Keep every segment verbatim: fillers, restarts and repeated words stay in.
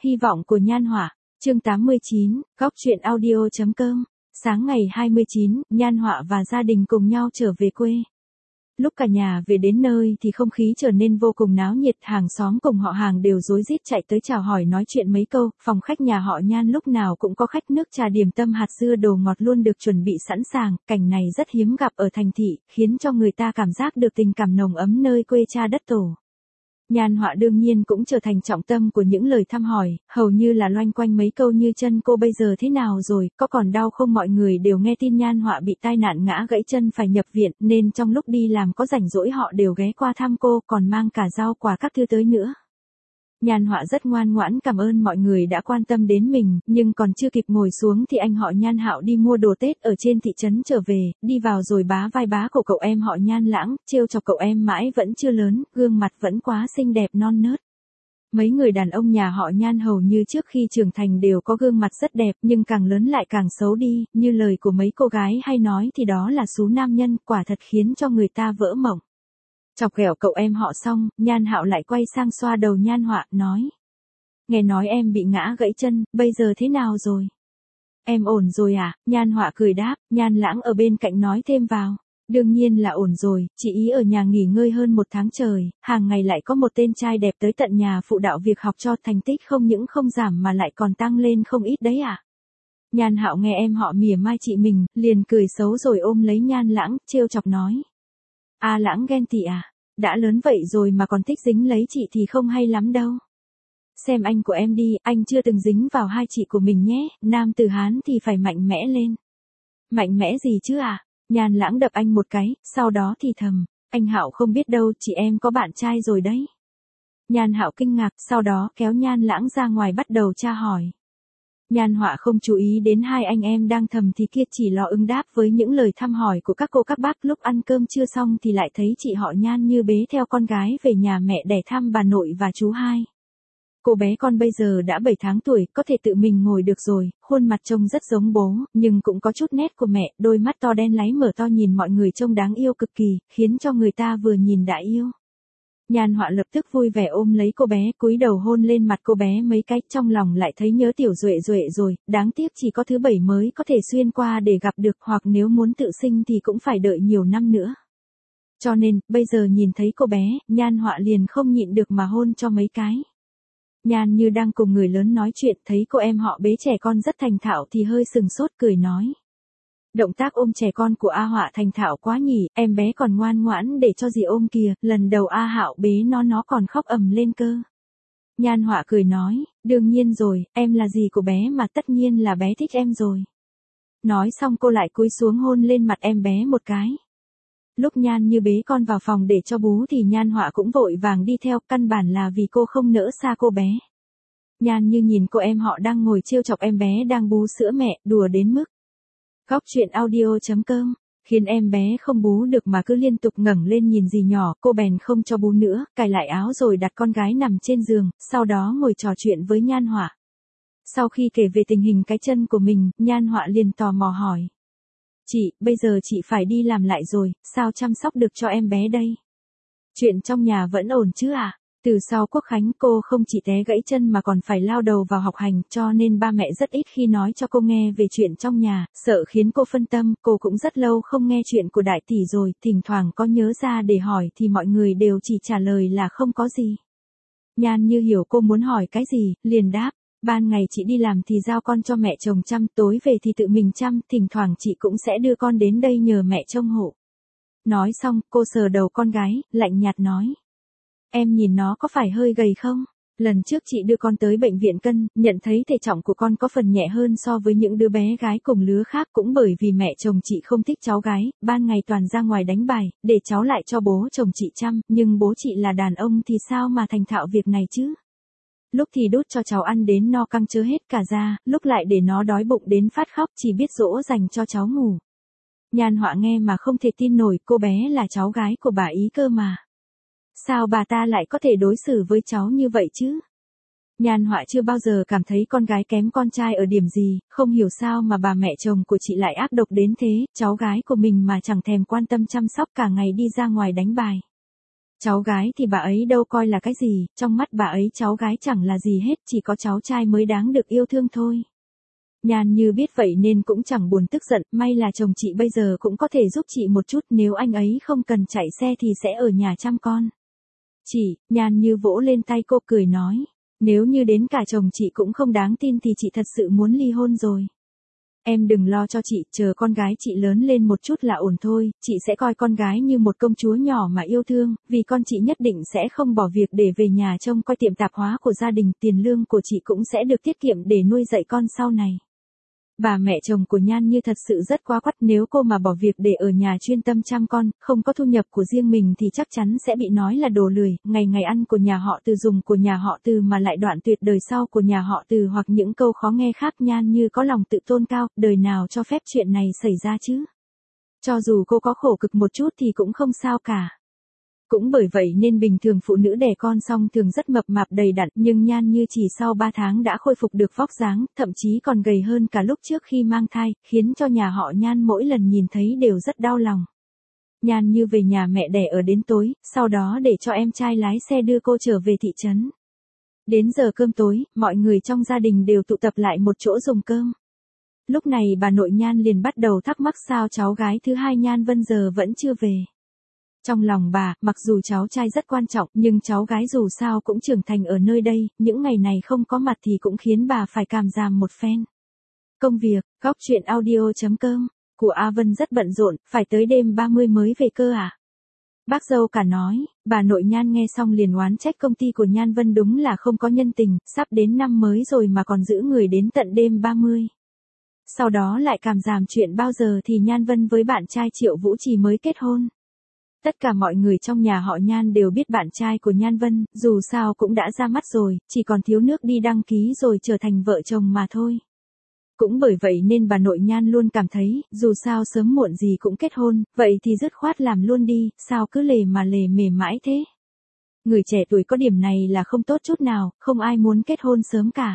Hy vọng của Nhan Họa, chương tám mươi chín, góc truyện audio chấm com. Sáng ngày hai mươi chín, Nhan Họa và gia đình cùng nhau trở về quê. Lúc cả nhà về đến nơi thì không khí trở nên vô cùng náo nhiệt, hàng xóm cùng họ hàng đều rối rít chạy tới chào hỏi nói chuyện mấy câu, phòng khách nhà họ Nhan lúc nào cũng có khách nước trà điểm tâm hạt dưa đồ ngọt luôn được chuẩn bị sẵn sàng, cảnh này rất hiếm gặp ở thành thị, khiến cho người ta cảm giác được tình cảm nồng ấm nơi quê cha đất tổ. Nhan Họa đương nhiên cũng trở thành trọng tâm của những lời thăm hỏi, hầu như là loanh quanh mấy câu như chân cô bây giờ thế nào rồi, có còn đau không, mọi người đều nghe tin Nhan Họa bị tai nạn ngã gãy chân phải nhập viện, nên trong lúc đi làm có rảnh rỗi họ đều ghé qua thăm cô, còn mang cả rau quả các thứ tới nữa. Nhan Họa rất ngoan ngoãn cảm ơn mọi người đã quan tâm đến mình, nhưng còn chưa kịp ngồi xuống thì anh họ Nhan Hạo đi mua đồ Tết ở trên thị trấn trở về, đi vào rồi bá vai bá cổ cậu em họ Nhan Lãng, trêu chọc cậu em mãi vẫn chưa lớn, gương mặt vẫn quá xinh đẹp non nớt. Mấy người đàn ông nhà họ Nhan hầu như trước khi trưởng thành đều có gương mặt rất đẹp nhưng càng lớn lại càng xấu đi, như lời của mấy cô gái hay nói thì đó là xú nam nhân, quả thật khiến cho người ta vỡ mộng. Chọc ghẹo cậu em họ xong, Nhan Hạo lại quay sang xoa đầu Nhan Họa, nói. Nghe nói em bị ngã gãy chân, bây giờ thế nào rồi? Em ổn rồi à? Nhan Họa cười đáp, Nhan Lãng ở bên cạnh nói thêm vào. Đương nhiên là ổn rồi, chị ý ở nhà nghỉ ngơi hơn một tháng trời, hàng ngày lại có một tên trai đẹp tới tận nhà phụ đạo việc học cho, thành tích không những không giảm mà lại còn tăng lên không ít đấy à? Nhan Hạo nghe em họ mỉa mai chị mình, liền cười xấu rồi ôm lấy Nhan Lãng, trêu chọc nói. A Lãng ghen tị à? Đã lớn vậy rồi mà còn thích dính lấy chị thì không hay lắm đâu. Xem anh của em đi, anh chưa từng dính vào hai chị của mình nhé, nam tử Hán thì phải mạnh mẽ lên. Mạnh mẽ gì chứ à? Nhan Lãng đập anh một cái, sau đó thì thầm, anh Hạo không biết đâu, chị em có bạn trai rồi đấy. Nhan Hạo kinh ngạc, sau đó kéo Nhan Lãng ra ngoài bắt đầu tra hỏi. Nhan Họa không chú ý đến hai anh em đang thầm thì kia, chỉ lo ứng đáp với những lời thăm hỏi của các cô các bác. Lúc ăn cơm trưa xong thì lại thấy chị họ Nhan Như bế theo con gái về nhà mẹ để thăm bà nội và chú hai. Cô bé con bây giờ đã bảy tháng tuổi, có thể tự mình ngồi được rồi, khuôn mặt trông rất giống bố, nhưng cũng có chút nét của mẹ, đôi mắt to đen láy mở to nhìn mọi người trông đáng yêu cực kỳ, khiến cho người ta vừa nhìn đã yêu. Nhan Họa lập tức vui vẻ ôm lấy cô bé, cúi đầu hôn lên mặt cô bé mấy cái, trong lòng lại thấy nhớ tiểu Duệ Duệ rồi, đáng tiếc chỉ có thứ bảy mới có thể xuyên qua để gặp được, hoặc nếu muốn tự sinh thì cũng phải đợi nhiều năm nữa. Cho nên, bây giờ nhìn thấy cô bé, Nhan Họa liền không nhịn được mà hôn cho mấy cái. Nhan Như đang cùng người lớn nói chuyện, thấy cô em họ bế trẻ con rất thành thạo thì hơi sừng sốt cười nói. Động tác ôm trẻ con của A Họa thành thạo quá nhỉ, em bé còn ngoan ngoãn để cho dì ôm kìa, lần đầu A Hạo bế nó nó còn khóc ầm lên cơ. Nhan Họa cười nói, đương nhiên rồi, em là dì của bé mà, tất nhiên là bé thích em rồi. Nói xong cô lại cúi xuống hôn lên mặt em bé một cái. Lúc Nhan Như bế con vào phòng để cho bú thì Nhan Họa cũng vội vàng đi theo, căn bản là vì cô không nỡ xa cô bé. Nhan Như nhìn cô em họ đang ngồi trêu chọc em bé đang bú sữa mẹ, đùa đến mức. Góc truyện audio chấm com, khiến em bé không bú được mà cứ liên tục ngẩng lên nhìn dì nhỏ, cô bèn không cho bú nữa, cài lại áo rồi đặt con gái nằm trên giường, sau đó ngồi trò chuyện với Nhan Họa. Sau khi kể về tình hình cái chân của mình, Nhan Họa liền tò mò hỏi. Chị, bây giờ chị phải đi làm lại rồi, sao chăm sóc được cho em bé đây? Chuyện trong nhà vẫn ổn chứ à? Từ sau Quốc Khánh cô không chỉ té gãy chân mà còn phải lao đầu vào học hành, cho nên ba mẹ rất ít khi nói cho cô nghe về chuyện trong nhà, sợ khiến cô phân tâm, cô cũng rất lâu không nghe chuyện của đại tỷ rồi, thỉnh thoảng có nhớ ra để hỏi thì mọi người đều chỉ trả lời là không có gì. Nhan Như hiểu cô muốn hỏi cái gì, liền đáp, ban ngày chị đi làm thì giao con cho mẹ chồng chăm, tối về thì tự mình chăm, thỉnh thoảng chị cũng sẽ đưa con đến đây nhờ mẹ trông hộ. Nói xong, cô sờ đầu con gái, lạnh nhạt nói. Em nhìn nó có phải hơi gầy không? Lần trước chị đưa con tới bệnh viện cân, nhận thấy thể trọng của con có phần nhẹ hơn so với những đứa bé gái cùng lứa khác, cũng bởi vì mẹ chồng chị không thích cháu gái, ban ngày toàn ra ngoài đánh bài, để cháu lại cho bố chồng chị chăm, nhưng bố chị là đàn ông thì sao mà thành thạo việc này chứ? Lúc thì đút cho cháu ăn đến no căng chớ hết cả da, lúc lại để nó đói bụng đến phát khóc, chỉ biết dỗ dành cho cháu ngủ. Nhan Họa nghe mà không thể tin nổi, cô bé là cháu gái của bà ý cơ mà. Sao bà ta lại có thể đối xử với cháu như vậy chứ? Nhan Họa chưa bao giờ cảm thấy con gái kém con trai ở điểm gì, không hiểu sao mà bà mẹ chồng của chị lại ác độc đến thế, cháu gái của mình mà chẳng thèm quan tâm chăm sóc, cả ngày đi ra ngoài đánh bài. Cháu gái thì bà ấy đâu coi là cái gì, trong mắt bà ấy cháu gái chẳng là gì hết, chỉ có cháu trai mới đáng được yêu thương thôi. Nhan Như biết vậy nên cũng chẳng buồn tức giận, may là chồng chị bây giờ cũng có thể giúp chị một chút, nếu anh ấy không cần chạy xe thì sẽ ở nhà chăm con. Chị, Nhan Như vỗ lên tay cô cười nói, nếu như đến cả chồng chị cũng không đáng tin thì chị thật sự muốn ly hôn rồi. Em đừng lo cho chị, chờ con gái chị lớn lên một chút là ổn thôi, chị sẽ coi con gái như một công chúa nhỏ mà yêu thương, vì con chị nhất định sẽ không bỏ việc để về nhà trông coi tiệm tạp hóa của gia đình, tiền lương của chị cũng sẽ được tiết kiệm để nuôi dạy con sau này. Bà mẹ chồng của Nhan Như thật sự rất quá quắt, nếu cô mà bỏ việc để ở nhà chuyên tâm chăm con, không có thu nhập của riêng mình thì chắc chắn sẽ bị nói là đồ lười, ngày ngày ăn của nhà họ Từ, dùng của nhà họ Từ mà lại đoạn tuyệt đời sau của nhà họ Từ, hoặc những câu khó nghe khác. Nhan Như có lòng tự tôn cao, đời nào cho phép chuyện này xảy ra chứ. Cho dù cô có khổ cực một chút thì cũng không sao cả. Cũng bởi vậy nên bình thường phụ nữ đẻ con xong thường rất mập mạp đầy đặn, nhưng Nhan Như chỉ sau ba tháng đã khôi phục được vóc dáng, thậm chí còn gầy hơn cả lúc trước khi mang thai, khiến cho nhà họ Nhan mỗi lần nhìn thấy đều rất đau lòng. Nhan Như về nhà mẹ đẻ ở đến tối, sau đó để cho em trai lái xe đưa cô trở về thị trấn. Đến giờ cơm tối, mọi người trong gia đình đều tụ tập lại một chỗ dùng cơm. Lúc này bà nội Nhan liền bắt đầu thắc mắc sao cháu gái thứ hai Nhan Vân giờ vẫn chưa về. Trong lòng bà, mặc dù cháu trai rất quan trọng, nhưng cháu gái dù sao cũng trưởng thành ở nơi đây, những ngày này không có mặt thì cũng khiến bà phải cảm giảm một phen. Công việc, góc truyện audio chấm com, của A Vân rất bận rộn, phải tới đêm ba mươi mới về cơ à? Bác dâu cả nói, bà nội Nhan nghe xong liền oán trách công ty của Nhan Vân đúng là không có nhân tình, sắp đến năm mới rồi mà còn giữ người đến tận đêm ba mươi. Sau đó lại cảm giảm chuyện bao giờ thì Nhan Vân với bạn trai Triệu Vũ Trì mới kết hôn. Tất cả mọi người trong nhà họ Nhan đều biết bạn trai của Nhan Vân, dù sao cũng đã ra mắt rồi, chỉ còn thiếu nước đi đăng ký rồi trở thành vợ chồng mà thôi. Cũng bởi vậy nên bà nội Nhan luôn cảm thấy, dù sao sớm muộn gì cũng kết hôn, vậy thì dứt khoát làm luôn đi, sao cứ lề mà lề mề mãi thế. Người trẻ tuổi có điểm này là không tốt chút nào, không ai muốn kết hôn sớm cả.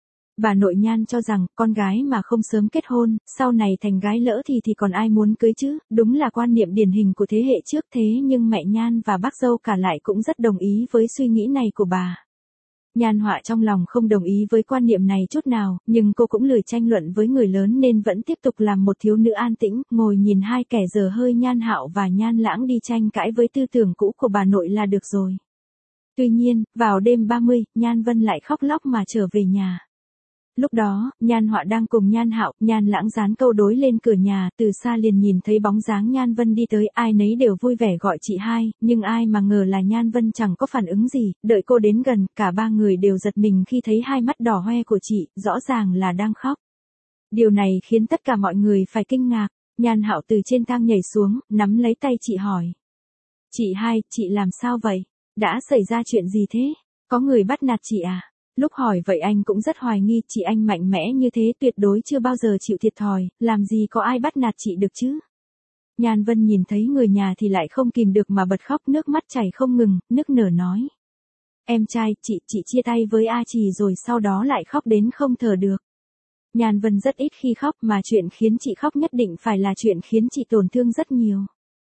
Bà nội Nhan cho rằng, con gái mà không sớm kết hôn, sau này thành gái lỡ thì thì còn ai muốn cưới chứ, đúng là quan niệm điển hình của thế hệ trước. Thế nhưng mẹ Nhan và bác dâu cả lại cũng rất đồng ý với suy nghĩ này của bà. Nhan Họa trong lòng không đồng ý với quan niệm này chút nào, nhưng cô cũng lười tranh luận với người lớn nên vẫn tiếp tục làm một thiếu nữ an tĩnh, ngồi nhìn hai kẻ dở hơi Nhan Hạo và Nhan Lãng đi tranh cãi với tư tưởng cũ của bà nội là được rồi. Tuy nhiên, vào đêm ba mươi, Nhan Vân lại khóc lóc mà trở về nhà. Lúc đó, Nhan Họa đang cùng Nhan Hạo, Nhan Lãng dán câu đối lên cửa nhà, từ xa liền nhìn thấy bóng dáng Nhan Vân đi tới, ai nấy đều vui vẻ gọi chị hai, nhưng ai mà ngờ là Nhan Vân chẳng có phản ứng gì, đợi cô đến gần, cả ba người đều giật mình khi thấy hai mắt đỏ hoe của chị, rõ ràng là đang khóc. Điều này khiến tất cả mọi người phải kinh ngạc. Nhan Hạo từ trên thang nhảy xuống, nắm lấy tay chị hỏi. Chị hai, chị làm sao vậy? Đã xảy ra chuyện gì thế? Có người bắt nạt chị à? Lúc hỏi vậy anh cũng rất hoài nghi, chị anh mạnh mẽ như thế tuyệt đối chưa bao giờ chịu thiệt thòi, làm gì có ai bắt nạt chị được chứ? Nhan Vân nhìn thấy người nhà thì lại không kìm được mà bật khóc, nước mắt chảy không ngừng, nức nở nói. Em trai, chị, chị chia tay với A Trì rồi sau đó lại khóc đến không thở được. Nhan Vân rất ít khi khóc mà chuyện khiến chị khóc nhất định phải là chuyện khiến chị tổn thương rất nhiều.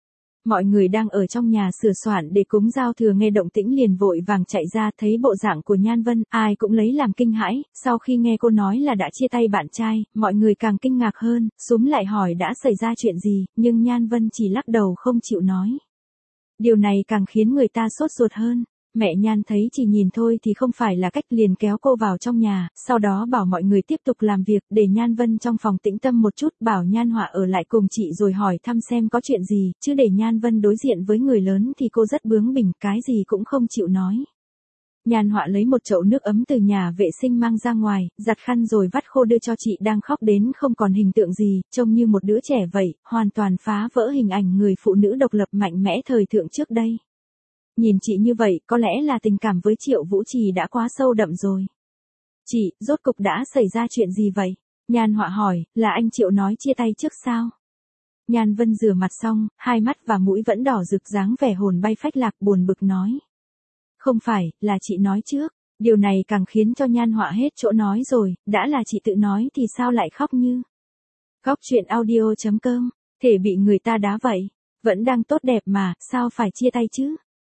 Mọi người đang ở trong nhà sửa soạn để cúng giao thừa nghe động tĩnh liền vội vàng chạy ra, thấy bộ dạng của Nhan Vân, ai cũng lấy làm kinh hãi, sau khi nghe cô nói là đã chia tay bạn trai, mọi người càng kinh ngạc hơn, xúm lại hỏi đã xảy ra chuyện gì, nhưng Nhan Vân chỉ lắc đầu không chịu nói. Điều này càng khiến người ta sốt ruột hơn. Mẹ Nhan thấy chỉ nhìn thôi thì không phải là cách, liền kéo cô vào trong nhà, sau đó bảo mọi người tiếp tục làm việc, để Nhan Vân trong phòng tĩnh tâm một chút, bảo Nhan Họa ở lại cùng chị rồi hỏi thăm xem có chuyện gì, chứ để Nhan Vân đối diện với người lớn thì cô rất bướng bỉnh, cái gì cũng không chịu nói. Nhan Họa lấy một chậu nước ấm từ nhà vệ sinh mang ra ngoài, giặt khăn rồi vắt khô đưa cho chị đang khóc đến không còn hình tượng gì, trông như một đứa trẻ vậy, hoàn toàn phá vỡ hình ảnh người phụ nữ độc lập mạnh mẽ thời thượng trước đây. Nhìn chị như vậy, có lẽ là tình cảm với Triệu Vũ Trì đã quá sâu đậm rồi. Chị, rốt cục đã xảy ra chuyện gì vậy? Nhan Họa hỏi, là anh Triệu nói chia tay trước sao? Nhan Vân rửa mặt xong, hai mắt và mũi vẫn đỏ rực, dáng vẻ hồn bay phách lạc, buồn bực nói. Không phải, là chị nói trước. Điều này càng khiến cho Nhan Họa hết chỗ nói rồi, đã là chị tự nói thì sao lại khóc như? Góc truyện audio chấm com, thể bị người ta đá vậy. Vẫn đang tốt đẹp mà, sao phải chia tay chứ?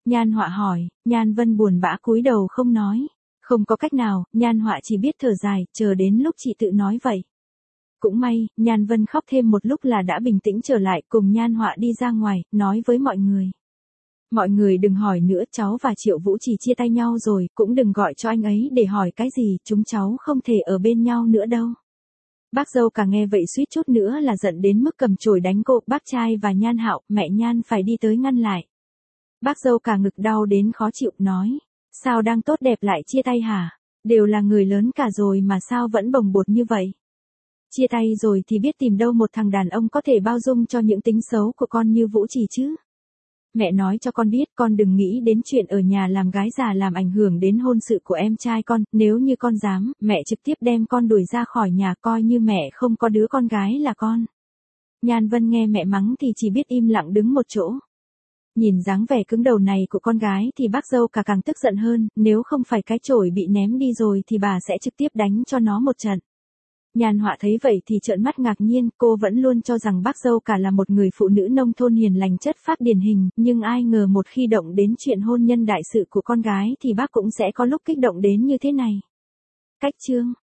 Nhan Họa hỏi, Nhan Vân buồn bã cúi đầu không nói. Không có cách nào, Nhan Họa chỉ biết thở dài, chờ đến lúc chị tự nói vậy. Cũng may, Nhan Vân khóc thêm một lúc là đã bình tĩnh trở lại, cùng Nhan Họa đi ra ngoài, nói với mọi người. Mọi người đừng hỏi nữa, cháu và Triệu Vũ chỉ chia tay nhau rồi, cũng đừng gọi cho anh ấy để hỏi cái gì, chúng cháu không thể ở bên nhau nữa đâu. Bác dâu cả nghe vậy suýt chút nữa là giận đến mức cầm chổi đánh cô, bác trai và Nhan Hạo, mẹ Nhan phải đi tới ngăn lại. Bác dâu cả ngực đau đến khó chịu, nói, sao đang tốt đẹp lại chia tay hả? Đều là người lớn cả rồi mà sao vẫn bồng bột như vậy? Chia tay rồi thì biết tìm đâu một thằng đàn ông có thể bao dung cho những tính xấu của con như Vũ Trì chứ. Mẹ nói cho con biết, con đừng nghĩ đến chuyện ở nhà làm gái già làm ảnh hưởng đến hôn sự của em trai con, nếu như con dám, mẹ trực tiếp đem con đuổi ra khỏi nhà, coi như mẹ không có đứa con gái là con. Nhan Vân nghe mẹ mắng thì chỉ biết im lặng đứng một chỗ. Nhìn dáng vẻ cứng đầu này của con gái thì bác dâu cả càng tức giận hơn, nếu không phải cái chổi bị ném đi rồi thì bà sẽ trực tiếp đánh cho nó một trận. Nhan Họa thấy vậy thì trợn mắt ngạc nhiên, cô vẫn luôn cho rằng bác dâu cả là một người phụ nữ nông thôn hiền lành chất phác điển hình, nhưng ai ngờ một khi động đến chuyện hôn nhân đại sự của con gái thì bác cũng sẽ có lúc kích động đến như thế này. Cách chương